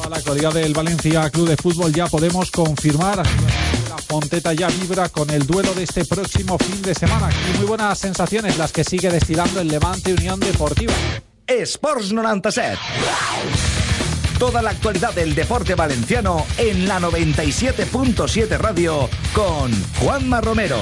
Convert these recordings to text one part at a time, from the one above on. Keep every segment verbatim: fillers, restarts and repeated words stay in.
A la actualidad del Valencia Club de Fútbol ya podemos confirmar. La Fonteta ya vibra con el duelo de este próximo fin de semana. Y muy buenas sensaciones las que sigue destilando el Levante Unión Deportiva. Esports noventa y siete. Toda la actualidad del deporte valenciano en la noventa y siete punto siete Radio con Juanma Romero.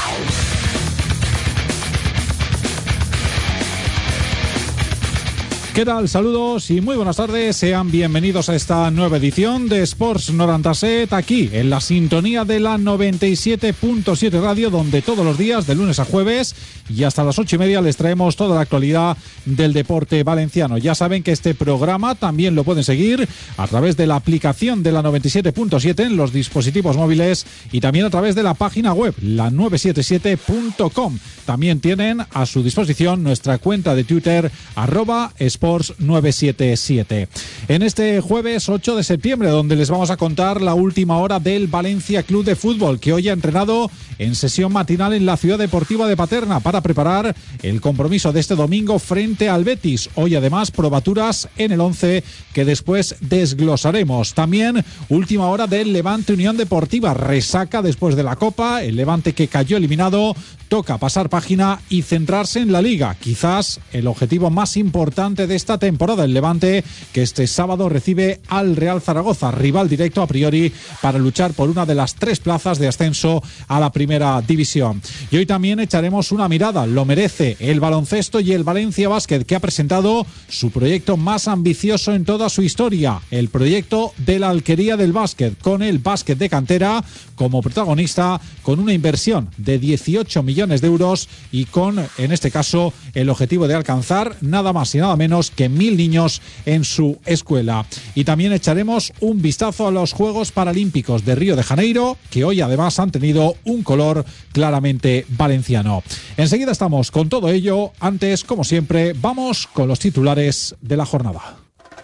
¿Qué tal? Saludos y muy buenas tardes. Sean bienvenidos a esta nueva edición de Esports noventa y siete, aquí en la sintonía de la noventa y siete punto siete Radio, donde todos los días, de lunes a jueves y hasta las ocho y media, les traemos toda la actualidad del deporte valenciano. Ya saben que este programa también lo pueden seguir a través de la aplicación de la noventa y siete punto siete en los dispositivos móviles y también a través de la página web, la novecientos setenta y siete punto com. También tienen a su disposición nuestra cuenta de Twitter, arroba Esports novecientos setenta y siete. En este jueves ocho de septiembre, donde les vamos a contar la última hora del Valencia Club de Fútbol, que hoy ha entrenado en sesión matinal en la Ciudad Deportiva de Paterna para preparar el compromiso de este domingo frente al Betis. Hoy además probaturas en el once que después desglosaremos. También última hora del Levante Unión Deportiva, resaca después de la Copa, el Levante que cayó eliminado. Toca pasar página y centrarse en la Liga, quizás el objetivo más importante de esta temporada. El Levante, que este sábado recibe al Real Zaragoza, rival directo a priori para luchar por una de las tres plazas de ascenso a la primera división. Y hoy también echaremos una mirada, lo merece el baloncesto y el Valencia Basket, que ha presentado su proyecto más ambicioso en toda su historia, el proyecto de la Alquería del Básquet, con el básquet de cantera como protagonista, con una inversión de dieciocho millones de euros y con, en este caso, el objetivo de alcanzar nada más y nada menos que mil niños en su escuela. Y también echaremos un vistazo a los Juegos Paralímpicos de Río de Janeiro, que hoy además han tenido un color claramente valenciano. Enseguida estamos con todo ello. Antes, como siempre, vamos con los titulares de la jornada.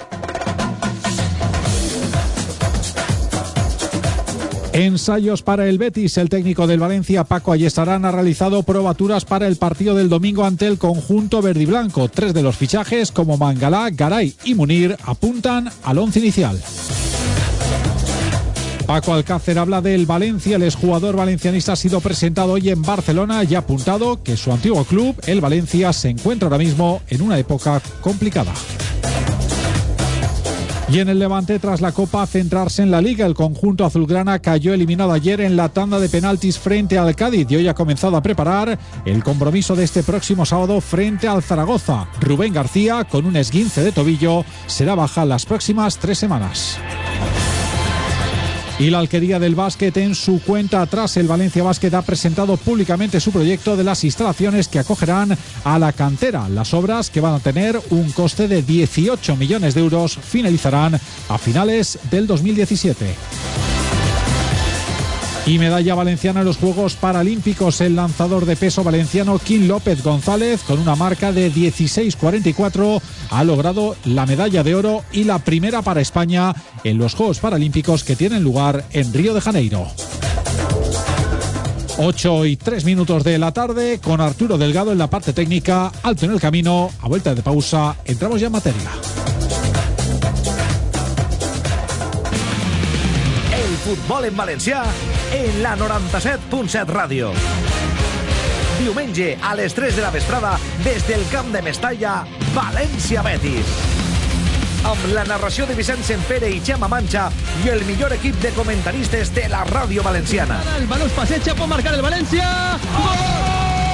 Ensayos para el Betis. El técnico del Valencia, Paco Ayestarán, ha realizado probaturas para el partido del domingo ante el conjunto verdiblanco. Tres de los fichajes, como Mangalá, Garay y Munir, apuntan al once inicial. Paco Alcácer habla del Valencia. El exjugador valencianista ha sido presentado hoy en Barcelona y ha apuntado que su antiguo club, el Valencia, se encuentra ahora mismo en una época complicada. Y en el Levante, tras la Copa, centrarse en la Liga. El conjunto azulgrana cayó eliminado ayer en la tanda de penaltis frente al Cádiz y hoy ha comenzado a preparar el compromiso de este próximo sábado frente al Zaragoza. Rubén García, con un esguince de tobillo, será baja las próximas tres semanas. Y la Alquería del Básquet en su cuenta atrás. El Valencia Basket ha presentado públicamente su proyecto de las instalaciones que acogerán a la cantera. Las obras, que van a tener un coste de dieciocho millones de euros, finalizarán a finales del dos mil diecisiete. Y medalla valenciana en los Juegos Paralímpicos. El lanzador de peso valenciano Quim López González, con una marca de dieciséis cuarenta y cuatro, ha logrado la medalla de oro y la primera para España en los Juegos Paralímpicos que tienen lugar en Río de Janeiro. ocho y tres minutos de la tarde, con Arturo Delgado en la parte técnica, alto en el camino. A vuelta de pausa, entramos ya en materia. Futbol en valencià en la noranta set punt set Ràdio. Diumenge a les tres de la vesprada, des del camp de Mestalla, València-Betis. Amb la narració de Vicent Sempere i Xema Mancha i el millor equip de comentaristes de la ràdio valenciana. El baló es passeja, pot marcar el València. Gol!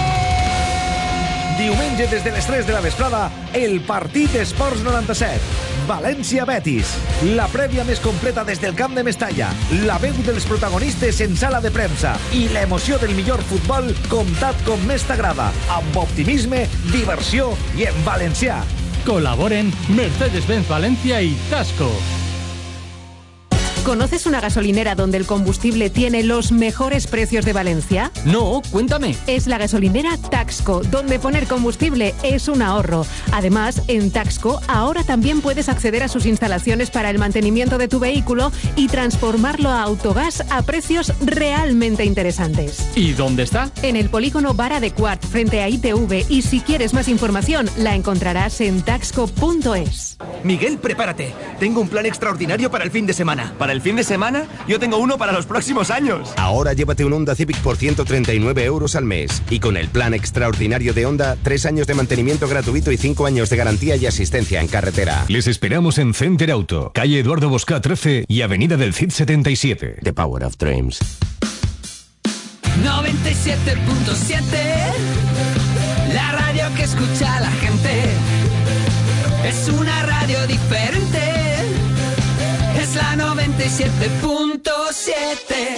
Diumenge des de les tres de la vesprada, el partit Esports noranta set. València-Betis. La prèvia més completa des del camp de Mestalla. La veu dels protagonistes en sala de premsa. I l'emoció del millor futbol comptat com més t'agrada. Amb optimisme, diversió i en valencià. Col·laboren Mercedes-Benz València i Tasco. ¿Conoces una gasolinera donde el combustible tiene los mejores precios de Valencia? No, cuéntame. Es la gasolinera Taxco, donde poner combustible es un ahorro. Además, en Taxco ahora también puedes acceder a sus instalaciones para el mantenimiento de tu vehículo y transformarlo a autogás a precios realmente interesantes. ¿Y dónde está? En el polígono Vara de Quart, frente a I T V, y si quieres más información, la encontrarás en taxco punto es. Miguel, prepárate. Tengo un plan extraordinario para el fin de semana. ¿Para el fin de semana? Yo tengo uno para los próximos años. Ahora llévate un Honda Civic por ciento treinta y nueve euros al mes. Y con el plan extraordinario de Honda, tres años de mantenimiento gratuito y cinco años de garantía y asistencia en carretera. Les esperamos en Center Auto, calle Eduardo Bosca trece y avenida del Cid setenta y siete. The Power of Dreams. noventa y siete punto siete, la radio que escucha la gente. Es una radio diferente, es la noventa y siete punto siete.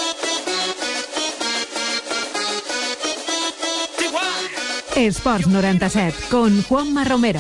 Esports noranta set, con Juanma Romero.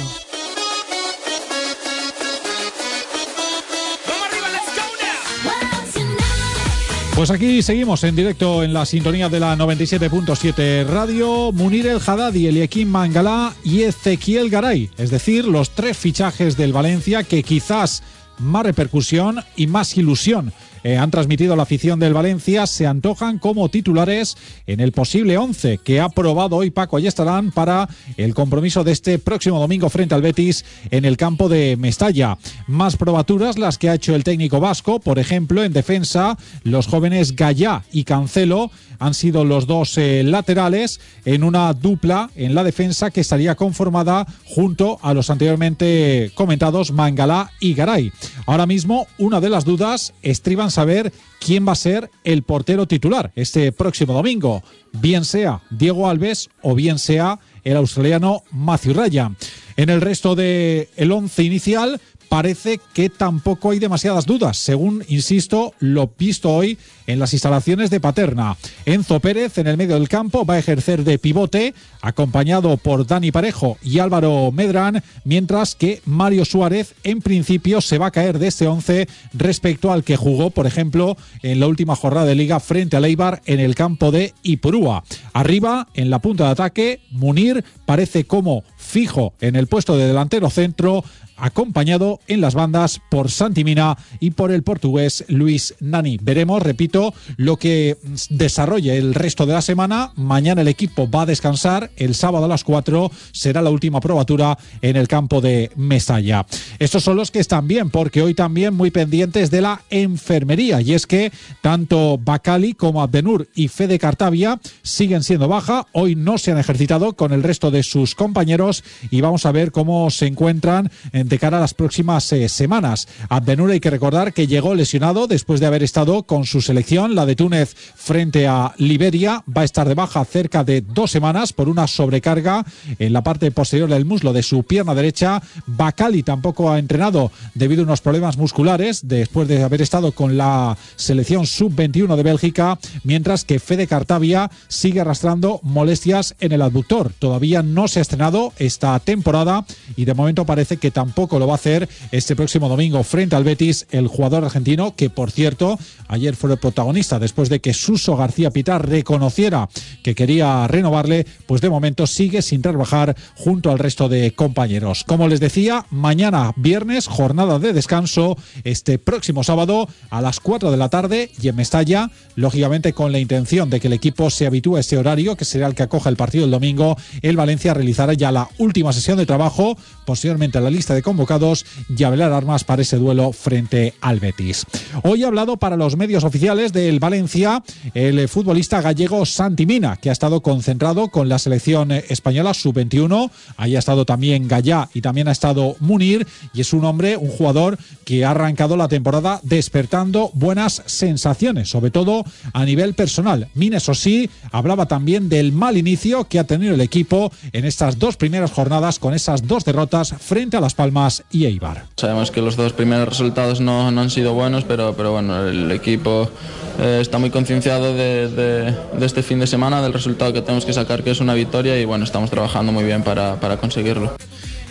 Pues aquí seguimos en directo en la sintonía de la noventa y siete punto siete Radio. Munir El Haddadi, Eliakim Mangala y Ezequiel Garay, es decir, los tres fichajes del Valencia que quizás más repercusión y más ilusión eh, han transmitido a la afición del Valencia, se antojan como titulares en el posible once que ha probado hoy Paco Ayestarán para el compromiso de este próximo domingo frente al Betis en el campo de Mestalla. Más probaturas las que ha hecho el técnico vasco, por ejemplo, en defensa, los jóvenes Gallá y Cancelo han sido los dos eh, laterales en una dupla en la defensa que estaría conformada junto a los anteriormente comentados Mangala y Garay. Ahora mismo, una de las dudas estriba en saber quién va a ser el portero titular este próximo domingo, bien sea Diego Alves o bien sea el australiano Matthew Ryan. En el resto del once inicial parece que tampoco hay demasiadas dudas, según, insisto, lo visto hoy en las instalaciones de Paterna. Enzo Pérez en el medio del campo va a ejercer de pivote, acompañado por Dani Parejo y Álvaro Medrán, mientras que Mario Suárez en principio se va a caer de este once respecto al que jugó, por ejemplo, en la última jornada de Liga frente al Eibar en el campo de Ipurúa. Arriba, en la punta de ataque, Munir parece como fijo en el puesto de delantero centro, acompañado en las bandas por Santi Mina y por el portugués Luis Nani. Veremos, repito, lo que desarrolle el resto de la semana. Mañana el equipo va a descansar, el sábado a las cuatro será la última probatura en el campo de Mestalla. Estos son los que están bien, porque hoy también muy pendientes de la enfermería, y es que tanto Bacali como Abdenur y Fede Cartavia siguen siendo baja. Hoy no se han ejercitado con el resto de sus compañeros y vamos a ver cómo se encuentran en de cara a las próximas eh, semanas. Abdenur, hay que recordar que llegó lesionado después de haber estado con su selección, la de Túnez, frente a Liberia. Va a estar de baja cerca de dos semanas por una sobrecarga en la parte posterior del muslo de su pierna derecha. Bacali tampoco ha entrenado debido a unos problemas musculares después de haber estado con la selección sub veintiuno de Bélgica, mientras que Fede Cartavia sigue arrastrando molestias en el abductor. Todavía no se ha estrenado esta temporada y de momento parece que tampoco lo va a hacer este próximo domingo frente al Betis el jugador argentino, que por cierto ayer fue el protagonista después de que Suso García Pitar reconociera que quería renovarle. Pues de momento sigue sin trabajar junto al resto de compañeros. Como les decía, mañana viernes jornada de descanso, este próximo sábado a las cuatro de la tarde y en Mestalla, lógicamente con la intención de que el equipo se habitúe a este horario, que será el que acoja el partido el domingo. El Valencia realizará ya la última sesión de trabajo, posteriormente la lista de convocados y a velar armas para ese duelo frente al Betis. Hoy ha hablado para los medios oficiales del Valencia el futbolista gallego Santi Mina, que ha estado concentrado con la selección española sub veintiuno. Ahí ha estado también Gallá y también ha estado Munir, y es un hombre, un jugador que ha arrancado la temporada despertando buenas sensaciones, sobre todo a nivel personal. Mina, eso sí, hablaba también del mal inicio que ha tenido el equipo en estas dos primeras jornadas con esas dos derrotas frente a Las Palmas y Eibar. Sabemos que los dos primeros resultados no, no han sido buenos, pero, pero bueno, el equipo eh, está muy concienciado de, de, de este fin de semana, del resultado que tenemos que sacar, que es una victoria, y bueno, estamos trabajando muy bien para, para conseguirlo.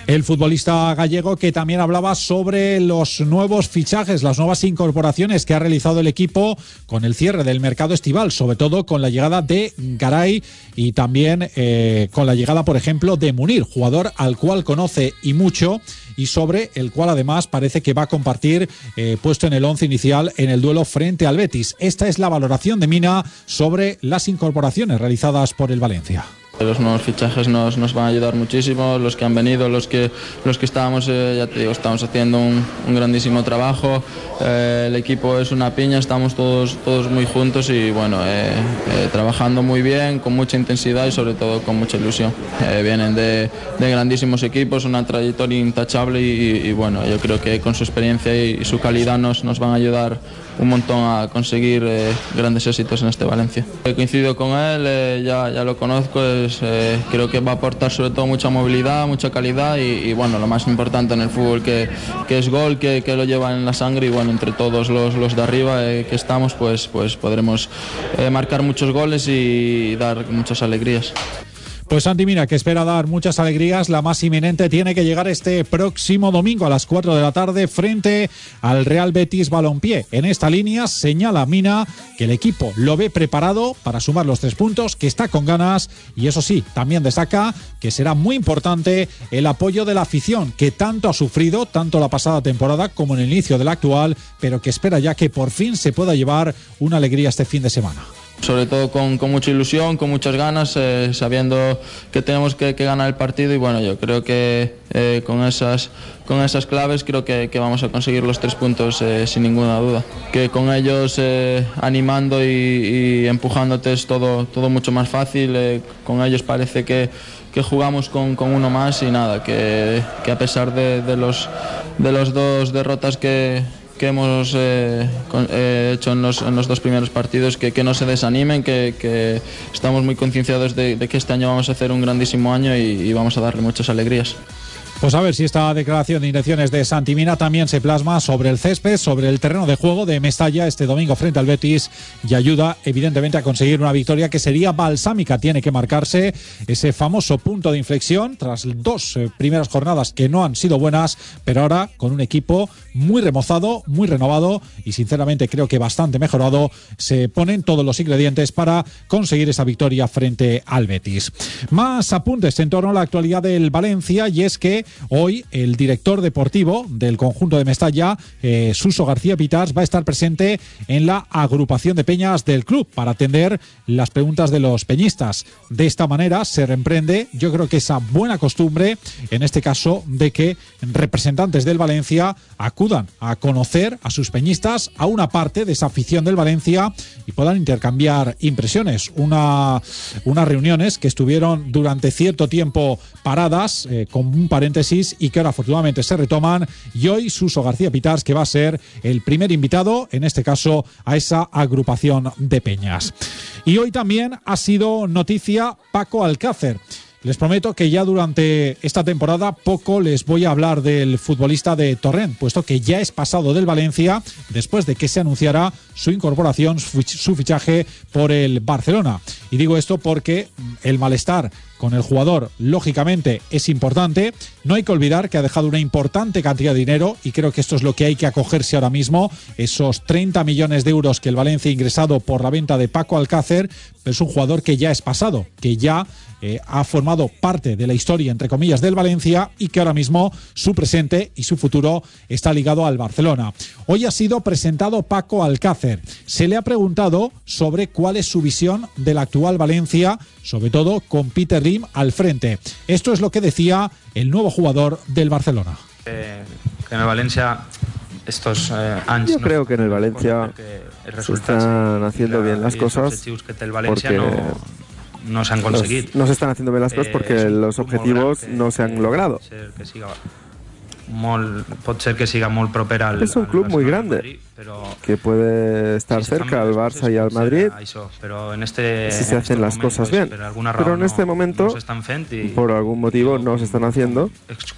El futbolista gallego que también hablaba sobre los nuevos fichajes, las nuevas incorporaciones que ha realizado el equipo con el cierre del mercado estival, sobre todo con la llegada de Garay y también eh, con la llegada, por ejemplo, de Munir, jugador al cual conoce y mucho y sobre el cual además parece que va a compartir eh, puesto en el once inicial en el duelo frente al Betis. Esta es la valoración de Mina sobre las incorporaciones realizadas por el Valencia. Los nuevos fichajes nos, nos van a ayudar muchísimo, los que han venido, los que, los que estábamos, eh, ya te digo, estamos haciendo un, un grandísimo trabajo, eh, el equipo es una piña, estamos todos, todos muy juntos y bueno, eh, eh, trabajando muy bien, con mucha intensidad y sobre todo con mucha ilusión. Eh, vienen de, de grandísimos equipos, una trayectoria intachable y, y bueno, yo creo que con su experiencia y, y su calidad nos, nos van a ayudar un montón a conseguir eh, grandes éxitos en este Valencia. He coincidido con él, eh, ya, ya lo conozco, es, eh, creo que va a aportar sobre todo mucha movilidad, mucha calidad y, y bueno, lo más importante en el fútbol que, que es gol, que, que lo lleva en la sangre y bueno, entre todos los, los de arriba eh, que estamos pues, pues podremos eh, marcar muchos goles y dar muchas alegrías. Pues Santi Mina, que espera dar muchas alegrías, la más inminente tiene que llegar este próximo domingo a las cuatro de la tarde frente al Real Betis Balompié. En esta línea señala Mina que el equipo lo ve preparado para sumar los tres puntos, que está con ganas y eso sí, también destaca que será muy importante el apoyo de la afición, que tanto ha sufrido, tanto la pasada temporada como en el inicio de la actual, pero que espera ya que por fin se pueda llevar una alegría este fin de semana. Sobre todo con, con mucha ilusión, con muchas ganas, eh, sabiendo que tenemos que, que ganar el partido y bueno, yo creo que eh, con esas con esas claves creo que, que vamos a conseguir los tres puntos eh, sin ninguna duda. Que con ellos eh, animando y, y empujándote es todo, todo mucho más fácil, eh, con ellos parece que, que jugamos con, con uno más y nada, que, que a pesar de, de, los, de los dos derrotas que que hemos eh, con, eh, hecho en los, en los dos primeros partidos, que, que no se desanimen, que, que estamos muy concienciados de, de que este año vamos a hacer un grandísimo año y, y vamos a darle muchas alegrías. Pues a ver si esta declaración de intenciones de Santi Mina también se plasma sobre el césped, sobre el terreno de juego de Mestalla este domingo frente al Betis y ayuda evidentemente a conseguir una victoria que sería balsámica. Tiene que marcarse ese famoso punto de inflexión tras dos eh, primeras jornadas que no han sido buenas, pero ahora con un equipo muy remozado, muy renovado y sinceramente creo que bastante mejorado, se ponen todos los ingredientes para conseguir esa victoria frente al Betis. Más apuntes en torno a la actualidad del Valencia y es que hoy el director deportivo del conjunto de Mestalla, eh, Suso García Pitars, va a estar presente en la agrupación de peñas del club para atender las preguntas de los peñistas. De esta manera se reemprende, yo creo que esa buena costumbre, en este caso, de que representantes del Valencia acudan a conocer a sus peñistas, a una parte de esa afición del Valencia y puedan intercambiar impresiones. Una, unas reuniones que estuvieron durante cierto tiempo paradas, eh, con un paréntesis, y que ahora afortunadamente se retoman y hoy Suso García Pitars, que va a ser el primer invitado, en este caso, a esa agrupación de peñas. Y hoy también ha sido noticia Paco Alcácer. Les prometo que ya durante esta temporada poco les voy a hablar del futbolista de Torrent, puesto que ya es pasado del Valencia después de que se anunciara su incorporación, su fichaje por el Barcelona. Y digo esto porque el malestar con el jugador, lógicamente, es importante. No hay que olvidar que ha dejado una importante cantidad de dinero y creo que esto es lo que hay que acogerse ahora mismo. Esos treinta millones de euros que el Valencia ha ingresado por la venta de Paco Alcácer, pero es un jugador que ya es pasado, que ya eh, ha formado parte de la historia, entre comillas, del Valencia y que ahora mismo su presente y su futuro está ligado al Barcelona. Hoy ha sido presentado Paco Alcácer. Se le ha preguntado sobre cuál es su visión del actual Valencia, sobre todo con Peter Lim al frente. Esto es lo que decía el nuevo jugador del Barcelona. Eh, que en el Valencia estos eh, años... Yo creo que en el Valencia se están haciendo bien las cosas porque no, no se han conseguido. No se están haciendo bien las cosas porque eh, los objetivos no se han logrado. Que siga, molt, pot ser que siga molt proper al, es un club muy grande Madrid, pero que puede estar cerca al Barça y al Madrid eso, pero en este, si se hacen las cosas bien, pero en este momento por algún motivo no se están haciendo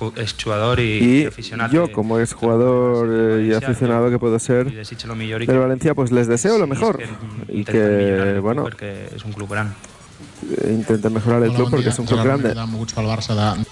y yo como exjugador y aficionado que puedo ser del Valencia pues les deseo lo mejor y que bueno intenten mejorar el club porque es un club grande.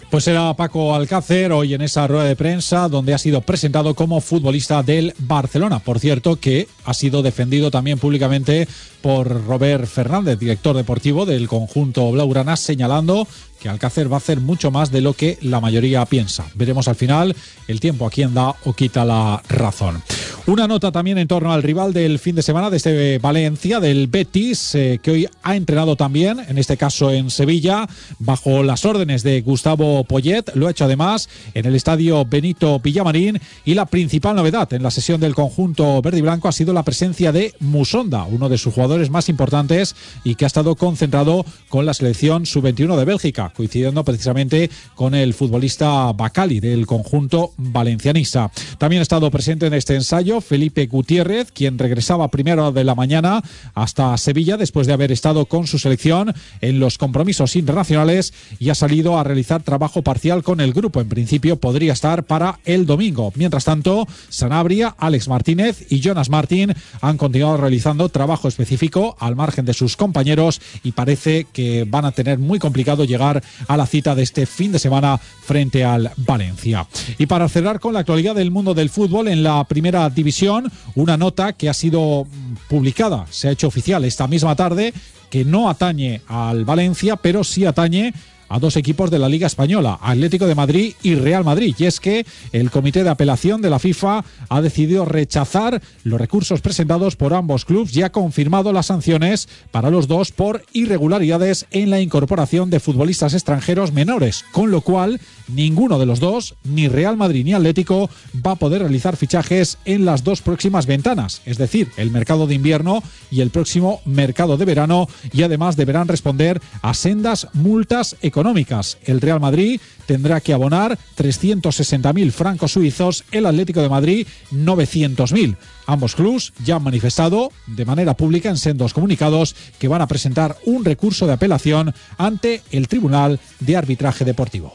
Pues era Paco Alcácer hoy en esa rueda de prensa donde ha sido presentado como futbolista del Barcelona. Por cierto, que ha sido defendido también públicamente por Robert Fernández, director deportivo del conjunto blaugrana, señalando que Alcácer va a hacer mucho más de lo que la mayoría piensa. Veremos al final el tiempo a quién da o quita la razón. Una nota también en torno al rival del fin de semana de este Valencia, del Betis, eh, que hoy ha entrenado también, en este caso en Sevilla, bajo las órdenes de Gustavo Poyet. Lo ha hecho además en el estadio Benito Villamarín, y la principal novedad en la sesión del conjunto verde y blanco ha sido la presencia de Musonda, uno de sus jugadores más importantes y que ha estado concentrado con la selección sub veintiuno de Bélgica, coincidiendo precisamente con el futbolista Bacali del conjunto valencianista. También ha estado presente en este ensayo Felipe Gutiérrez, quien regresaba a primera hora de la mañana hasta Sevilla después de haber estado con su selección en los compromisos internacionales y ha salido a realizar trabajo parcial con el grupo. En principio podría estar para el domingo. Mientras tanto, Sanabria, Alex Martínez y Jonas Martín han continuado realizando trabajo específico al margen de sus compañeros y parece que van a tener muy complicado llegar a la cita de este fin de semana frente al Valencia. Y para cerrar con la actualidad del mundo del fútbol, en la primera división, una nota que ha sido publicada, se ha hecho oficial esta misma tarde, que no atañe al Valencia, pero sí atañe a dos equipos de la Liga Española, Atlético de Madrid y Real Madrid. Y es que el Comité de Apelación de la FIFA ha decidido rechazar los recursos presentados por ambos clubes y ha confirmado las sanciones para los dos por irregularidades en la incorporación de futbolistas extranjeros menores, con lo cual ninguno de los dos, ni Real Madrid ni Atlético, va a poder realizar fichajes en las dos próximas ventanas, es decir, el mercado de invierno y el próximo mercado de verano, y además deberán responder a sendas multas económicas. económicas. El Real Madrid tendrá que abonar trescientos sesenta mil francos suizos, el Atlético de Madrid novecientos mil. Ambos clubes ya han manifestado de manera pública en sendos comunicados que van a presentar un recurso de apelación ante el Tribunal de Arbitraje Deportivo.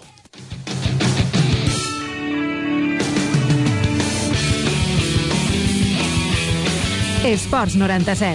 Esports noranta set.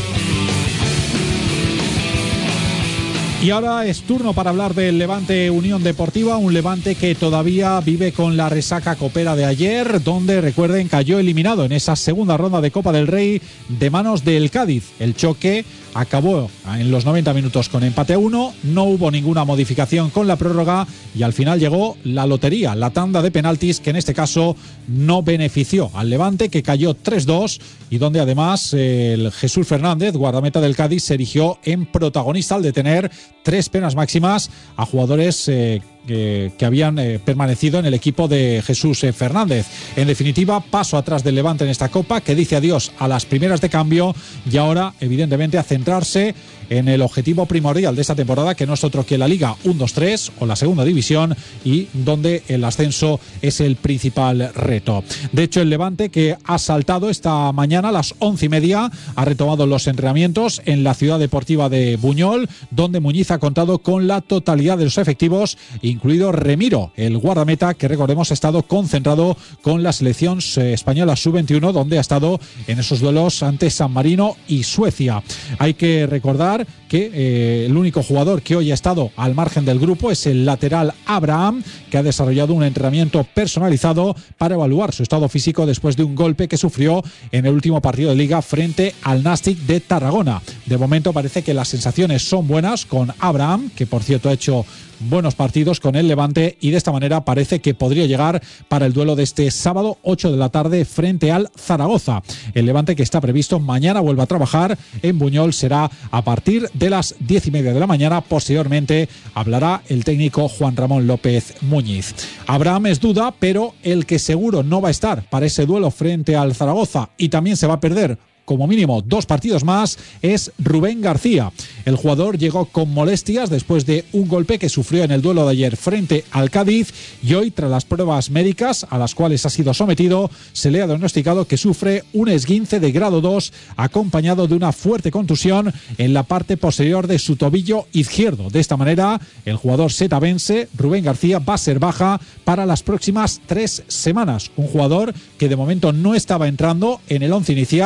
Y ahora es turno para hablar del Levante Unión Deportiva, un Levante que todavía vive con la resaca copera de ayer, donde, recuerden, cayó eliminado en esa segunda ronda de Copa del Rey de manos del Cádiz. El choque acabó en los noventa minutos con empate a uno, no hubo ninguna modificación con la prórroga y al final llegó la lotería, la tanda de penaltis, que en este caso no benefició al Levante, que cayó tres dos, y donde además el Jesús Fernández, guardameta del Cádiz, se erigió en protagonista al detener tres penas máximas a jugadores eh, que, que habían eh, permanecido en el equipo de Jesús eh, Fernández. En definitiva, paso atrás del Levante en esta Copa, que dice adiós a las primeras de cambio y ahora, evidentemente, a centrarse en el objetivo primordial de esta temporada, que no es otro que la Liga uno dos tres o la Segunda División, y donde el ascenso es el principal reto. De hecho, el Levante, que ha saltado esta mañana a las once y media, ha retomado los entrenamientos en la Ciudad Deportiva de Buñol, donde Muñiz ha contado con la totalidad de los efectivos, incluido Remiro, el guardameta, que recordemos ha estado concentrado con la selección española sub veintiuno, donde ha estado en esos duelos ante San Marino y Suecia. Hay que recordar que eh, el único jugador que hoy ha estado al margen del grupo es el lateral Abraham, que ha desarrollado un entrenamiento personalizado para evaluar su estado físico después de un golpe que sufrió en el último partido de Liga frente al Nàstic de Tarragona. De momento parece que las sensaciones son buenas con Abraham, que por cierto ha hecho buenos partidos con el Levante, y de esta manera parece que podría llegar para el duelo de este sábado ocho de la tarde frente al Zaragoza. El Levante, que está previsto mañana vuelva a trabajar en Buñol, será a partir de las diez y media de la mañana. Posteriormente hablará el técnico Juan Ramón López Muñiz. Abraham es duda, pero el que seguro no va a estar para ese duelo frente al Zaragoza y también se va a perder como mínimo dos partidos más es Rubén García. El jugador llegó con molestias después de un golpe que sufrió en el duelo de ayer frente al Cádiz, y hoy, tras las pruebas médicas a las cuales ha sido sometido, se le ha diagnosticado que sufre un esguince de grado dos acompañado de una fuerte contusión en la parte posterior de su tobillo izquierdo. De esta manera, el jugador setabense Rubén García va a ser baja para las próximas tres semanas. Un jugador que de momento no estaba entrando en el once inicial, que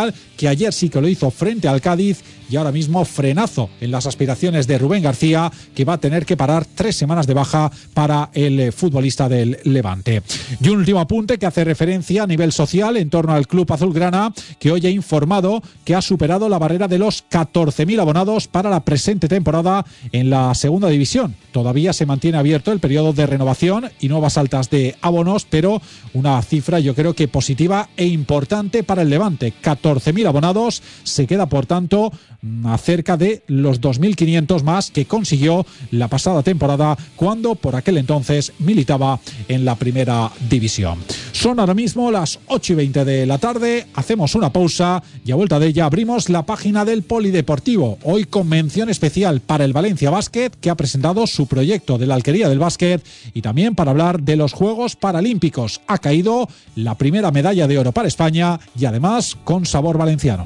ayer sí que lo hizo frente al Cádiz, y ahora mismo frenazo en las aspiraciones de Rubén García, que va a tener que parar tres semanas de baja para el futbolista del Levante. Y un último apunte que hace referencia a nivel social en torno al club azulgrana, que hoy ha informado que ha superado la barrera de los catorce mil abonados para la presente temporada en la segunda división. Todavía se mantiene abierto el periodo de renovación y nuevas altas de abonos, pero una cifra yo creo que positiva e importante para el Levante. catorce mil abonados, se queda por tanto a cerca de los dos mil quinientos más que consiguió la pasada temporada, cuando por aquel entonces militaba en la primera división. Son ahora mismo las ocho y veinte de la tarde, hacemos una pausa y a vuelta de ella abrimos la página del Polideportivo, hoy con mención especial para el Valencia Basket, que ha presentado su proyecto de la Alquería del Básquet, y también para hablar de los Juegos Paralímpicos. Ha caído la primera medalla de oro para España y además con sabor valenciano.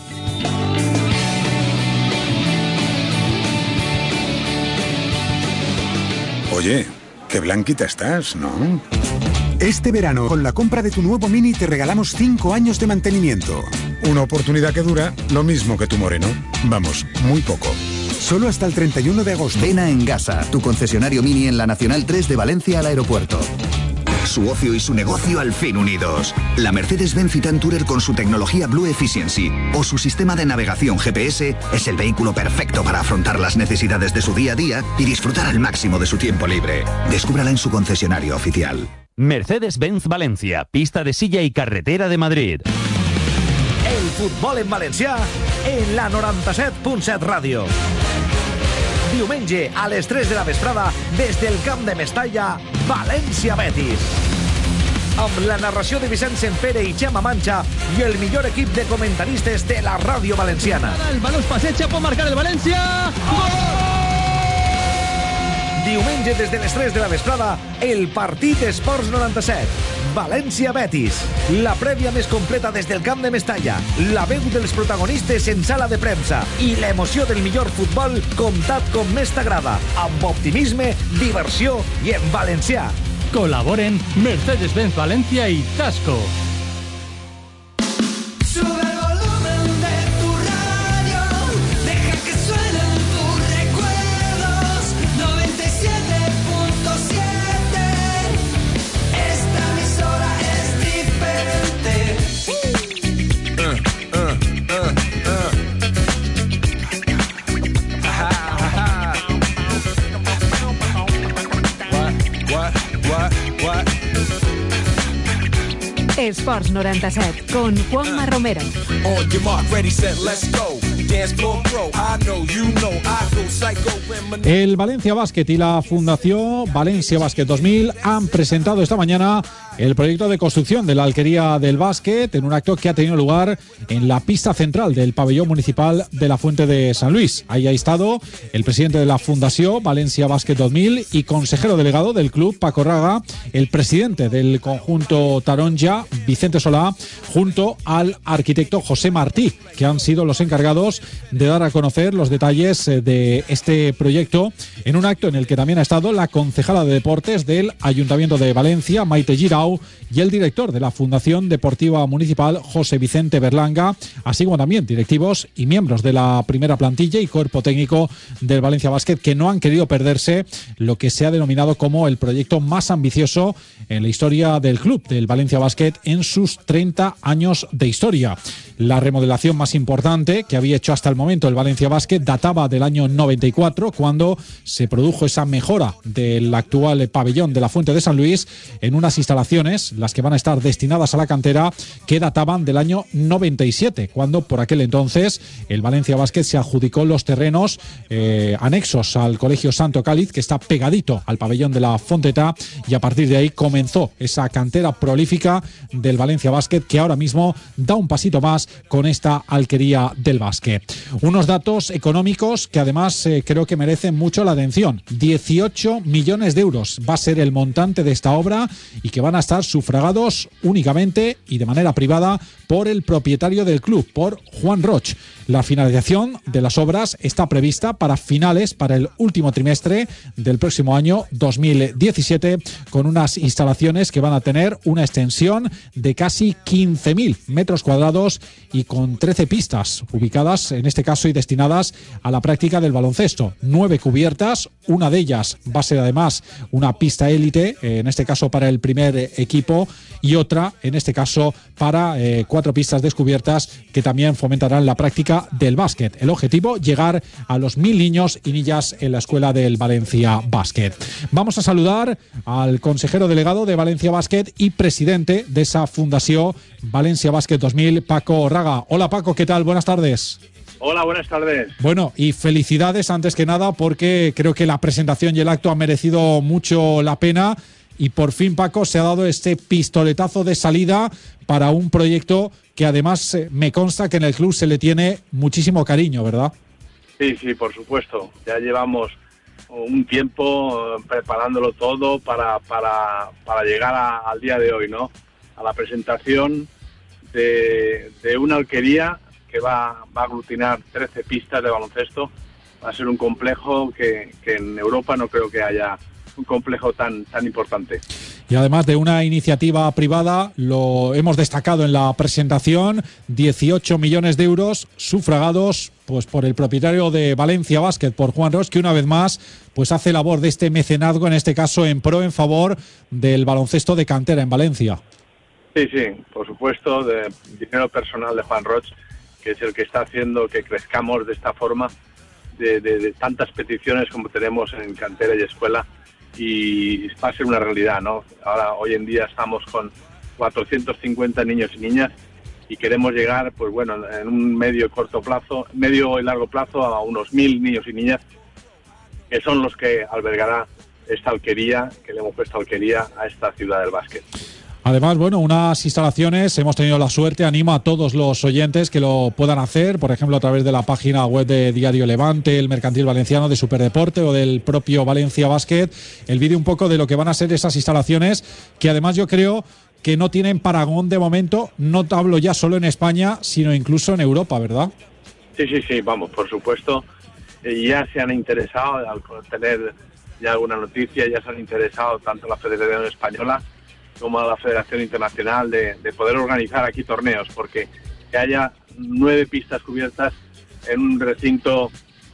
Oye, qué blanquita estás, ¿no? Este verano, con la compra de tu nuevo Mini, te regalamos cinco años de mantenimiento. Una oportunidad que dura lo mismo que tu Moreno. Vamos, muy poco. Solo hasta el treinta y uno de agosto. Ven a Engasa, tu concesionario Mini en la Nacional tres de Valencia al aeropuerto. Su ocio y su negocio al fin unidos. La Mercedes-Benz Citan Tourer con su tecnología Blue Efficiency o su sistema de navegación G P S es el vehículo perfecto para afrontar las necesidades de su día a día y disfrutar al máximo de su tiempo libre. Descúbrala en su concesionario oficial. Mercedes-Benz Valencia, pista de silla y carretera de Madrid. El futbol en valencià en la noranta-set punt set ràdio. Diumenge a les tres de la vesprada des del camp de Mestalla, València Betis. Amb la narració de Vicent Sempere i Xema Mancha i el millor equip de comentaristes de la ràdio valenciana. El balón pasecha, pot marcar el València. ¡Gol! Diumenge des de les tres de la vesprada, el partit Esports noranta-set. València Betis. La prèvia més completa des del camp de Mestalla. La veu dels protagonistes en sala de premsa. I l'emoció del millor futbol contat com més t'agrada. Amb optimisme, diversió i en valencià. Colaboren Mercedes-Benz Valencia y Tasco. Esports noranta-set, con Juanma Romero. El Valencia Basket y la Fundación Valencia Basket dos mil han presentado esta mañana el proyecto de construcción de la Alquería del Básquet en un acto que ha tenido lugar en la pista central del pabellón municipal de la Fuente de San Luis. Ahí ha estado el presidente de la Fundación Valencia Basket dos mil y consejero delegado del club, Paco Raga, el presidente del conjunto taronja, Vicente Solá, junto al arquitecto José Martí, que han sido los encargados de dar a conocer los detalles de este proyecto en un acto en el que también ha estado la concejala de deportes del Ayuntamiento de Valencia, Maite Girau, y el director de la Fundación Deportiva Municipal, José Vicente Berlanga, así como también directivos y miembros de la primera plantilla y cuerpo técnico del Valencia Basket, que no han querido perderse lo que se ha denominado como el proyecto más ambicioso en la historia del club del Valencia Basket en sus treinta años de historia. La remodelación más importante que había hecho hasta el momento el Valencia Basket databa del año noventa y cuatro, cuando se produjo esa mejora del actual pabellón de la Fuente de San Luis en unas instalaciones, las que van a estar destinadas a la cantera, que databan del año noventa y siete, cuando por aquel entonces el Valencia Basket se adjudicó los terrenos eh, anexos al Colegio Santo Cáliz, que está pegadito al pabellón de la Fonteta, y a partir de ahí comenzó esa cantera prolífica del Valencia Basket, que ahora mismo da un pasito más con esta Alquería del Básquet. Unos datos económicos que además eh, creo que merecen mucho la atención. dieciocho millones de euros va a ser el montante de esta obra y que van a estar sufragados únicamente y de manera privada por el propietario del club, por Juan Roig. La finalización de las obras está prevista para finales, para el último trimestre del próximo año dos mil diecisiete, con unas instalaciones que van a tener una extensión de casi quince mil metros cuadrados y con trece pistas ubicadas, en este caso, y destinadas a la práctica del baloncesto. Nueve cubiertas, una de ellas va a ser además una pista élite, en este caso para el primer equipo, y otra, en este caso, para eh, cuatro pistas descubiertas que también fomentarán la práctica del básquet. El objetivo, llegar a los mil niños y niñas en la escuela del Valencia Básquet. Vamos a saludar al consejero delegado de Valencia Básquet y presidente de esa fundación Valencia Básquet dos mil, Paco Raga. Hola Paco, ¿qué tal? Buenas tardes. Hola, buenas tardes. Bueno, y felicidades antes que nada, porque creo que la presentación y el acto han merecido mucho la pena. Y por fin, Paco, se ha dado este pistoletazo de salida para un proyecto que además eh, me consta que en el club se le tiene muchísimo cariño, ¿verdad? Sí, sí, por supuesto. Ya llevamos un tiempo preparándolo todo para, para, para llegar a, al día de hoy, ¿no? A la presentación de, de una alquería que va, va a aglutinar trece pistas de baloncesto. Va a ser un complejo que, que en Europa no creo que haya un complejo tan, tan importante. Y además de una iniciativa privada, lo hemos destacado en la presentación, dieciocho millones de euros sufragados pues por el propietario de Valencia Básquet, por Juan Roig, que una vez más pues hace labor de este mecenazgo, en este caso en pro, en favor del baloncesto de cantera en Valencia. Sí, sí, por supuesto, de dinero personal de Juan Roig, que es el que está haciendo que crezcamos de esta forma, de, de, de tantas peticiones como tenemos en cantera y escuela. Y va a ser una realidad, ¿no? Ahora, hoy en día estamos con cuatrocientos cincuenta niños y niñas y queremos llegar, pues bueno, en un medio y corto plazo, medio y largo plazo, a unos mil niños y niñas, que son los que albergará esta alquería, que le hemos puesto alquería a esta ciudad del básquet. Además, bueno, unas instalaciones, hemos tenido la suerte, animo a todos los oyentes que lo puedan hacer, por ejemplo, a través de la página web de Diario Levante, el Mercantil Valenciano, de Superdeporte o del propio Valencia Básquet, el vídeo un poco de lo que van a ser esas instalaciones, que además yo creo que no tienen parangón de momento, no te hablo ya solo en España, sino incluso en Europa, ¿verdad? Sí, sí, sí, vamos, por supuesto, eh, ya se han interesado, al tener ya alguna noticia, ya se han interesado tanto la Federación Española como a la Federación Internacional de, de poder organizar aquí torneos, porque que haya nueve pistas cubiertas en un recinto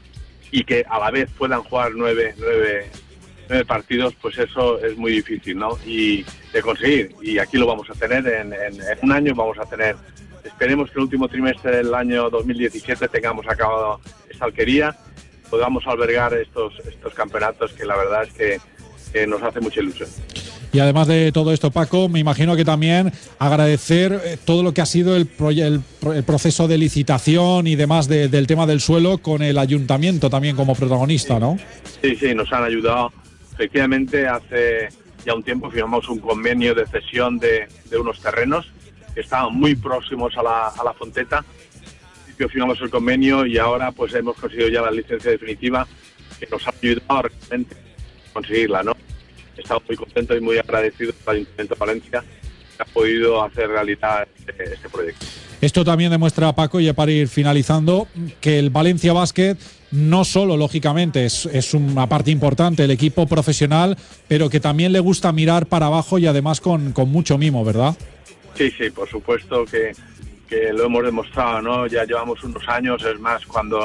y que a la vez puedan jugar nueve, nueve, nueve partidos, pues eso es muy difícil, ¿no? Y de conseguir, y aquí lo vamos a tener en, en, en un año, vamos a tener, esperemos que el último trimestre del año dos mil diecisiete tengamos acabado esta alquería, podamos albergar estos, estos campeonatos que la verdad es que, que nos hace mucha ilusión. Y además de todo esto, Paco, me imagino que también agradecer todo lo que ha sido el, el, el proceso de licitación y demás de, del tema del suelo, con el ayuntamiento también como protagonista, ¿no? Sí, sí, nos han ayudado. Efectivamente, hace ya un tiempo firmamos un convenio de cesión de, de unos terrenos que estaban muy próximos a la, a la Fonteta. Y firmamos el convenio y ahora pues hemos conseguido ya la licencia definitiva, que nos ha ayudado realmente a conseguirla, ¿no? Estamos muy contentos y muy agradecidos al Ayuntamiento de Valencia que ha podido hacer realidad este, este proyecto. Esto también demuestra, Paco, ya para ir finalizando, que el Valencia Básquet no solo, lógicamente, es, es una parte importante el equipo profesional, pero que también le gusta mirar para abajo y además con, con mucho mimo, ¿verdad? Sí, sí, por supuesto que, que lo hemos demostrado, ¿no? Ya llevamos unos años, es más, cuando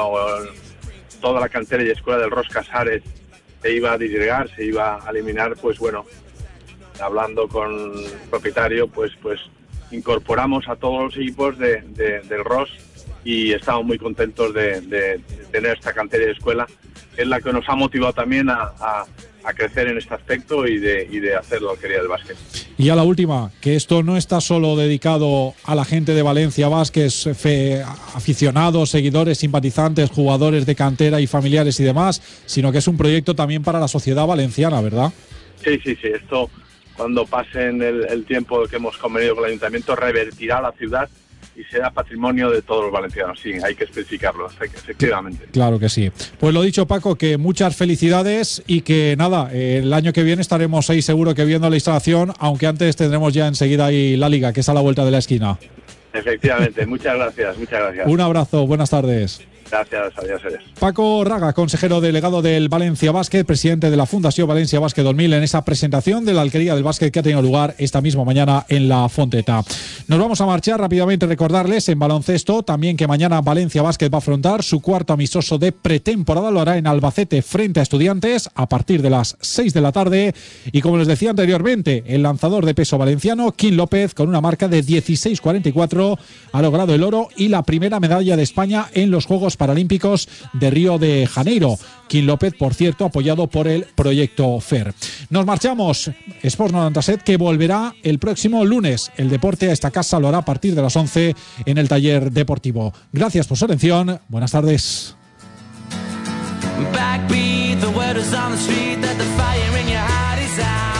toda la cantera y escuela del Ros Casares se iba a disgregar, se iba a eliminar, pues bueno, hablando con el propietario, pues pues incorporamos a todos los equipos de, de, del Ros y estamos muy contentos de, de, de tener esta cantera de escuela, que es la que nos ha motivado también a, a, a crecer en este aspecto y de, y de hacer la alquería del básquet. Y a la última, que esto no está solo dedicado a la gente de Valencia Básquet, fe, aficionados, seguidores, simpatizantes, jugadores de cantera y familiares y demás, sino que es un proyecto también para la sociedad valenciana, ¿verdad? Sí, sí, sí. Esto, cuando pasen el, el tiempo que hemos convenido con el Ayuntamiento, revertirá la ciudad y será patrimonio de todos los valencianos. Sí, hay que especificarlo, efectivamente. Claro que sí. Pues lo dicho, Paco, que muchas felicidades y que nada, el año que viene estaremos ahí seguro que viendo la instalación, aunque antes tendremos ya enseguida ahí la Liga, que está a la vuelta de la esquina. Efectivamente, muchas gracias, muchas gracias. Un abrazo, buenas tardes. Gracias, adiós, adiós. Paco Raga, consejero delegado del Valencia Básquet, presidente de la Fundación Valencia Básquet dos mil, en esa presentación de la alquería del básquet que ha tenido lugar esta misma mañana en la Fonteta. Nos vamos a marchar rápidamente, recordarles en baloncesto también que mañana Valencia Básquet va a afrontar su cuarto amistoso de pretemporada, lo hará en Albacete frente a Estudiantes a partir de las seis de la tarde y como les decía anteriormente, el lanzador de peso valenciano, Kim López, con una marca de dieciséis cuarenta y cuatro, ha logrado el oro y la primera medalla de España en los Juegos Paralímpicos de Río de Janeiro. Kim López, por cierto, apoyado por el proyecto F E R. Nos marchamos. Sports noventa y siete que volverá el próximo lunes. El deporte a esta casa lo hará a partir de las once en el taller deportivo. Gracias por su atención. Buenas tardes. Backbeat, the word is on the street that the fire in your heart is out.